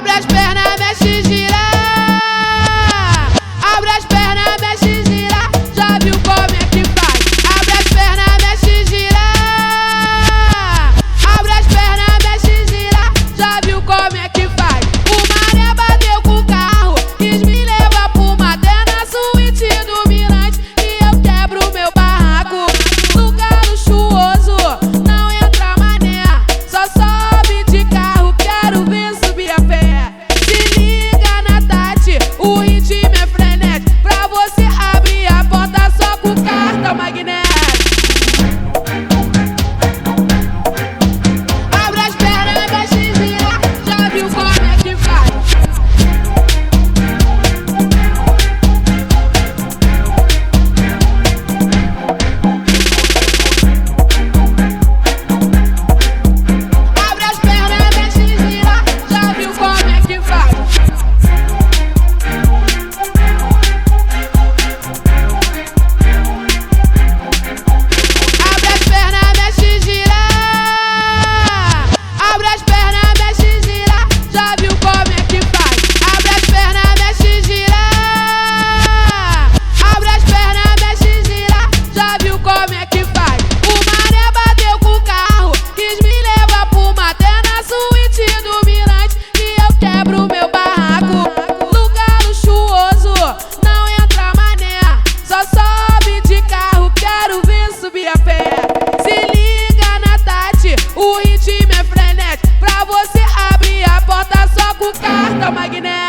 Abre as pernas, mexe, gira. Abre as pernas, mexe, gira. Já viu como é que faz? Abre as pernas, mexe, gira. Abre as pernas, mexe, gira. Já viu como é que faz? O mané bateu com o carro, quis me levar pro maté na suíte do Mirante, e eu quebro meu barraco. Lugar luxuoso, não entra mané, só sobe de carro, quero ver subir a pé. Se liga na Tati, o ritmo é frenético, pra você abrir a porta só com cartão magnético. Abre as pernas, mexe, gira, já viu como é que faz? Abre as pernas, mexe, gira, já viu como é que faz? Abre as pernas, mexe, gira. Abre as pernas, mexe, gira. Já viu como é que faz? Abre as pernas, mexe, gira. Abre as pernas, mexe, gira. Já viu como é que faz? O mané bateu com o carro, quis me levar pro maté na suíte do Mirante, e eu quebro meu barraco. Lugar luxuoso, não entra mané, só sobe de carro, quero ver subir a pé. Se liga na Tati, o ritmo é frenético, pra você abrir a porta só com cartão magnético.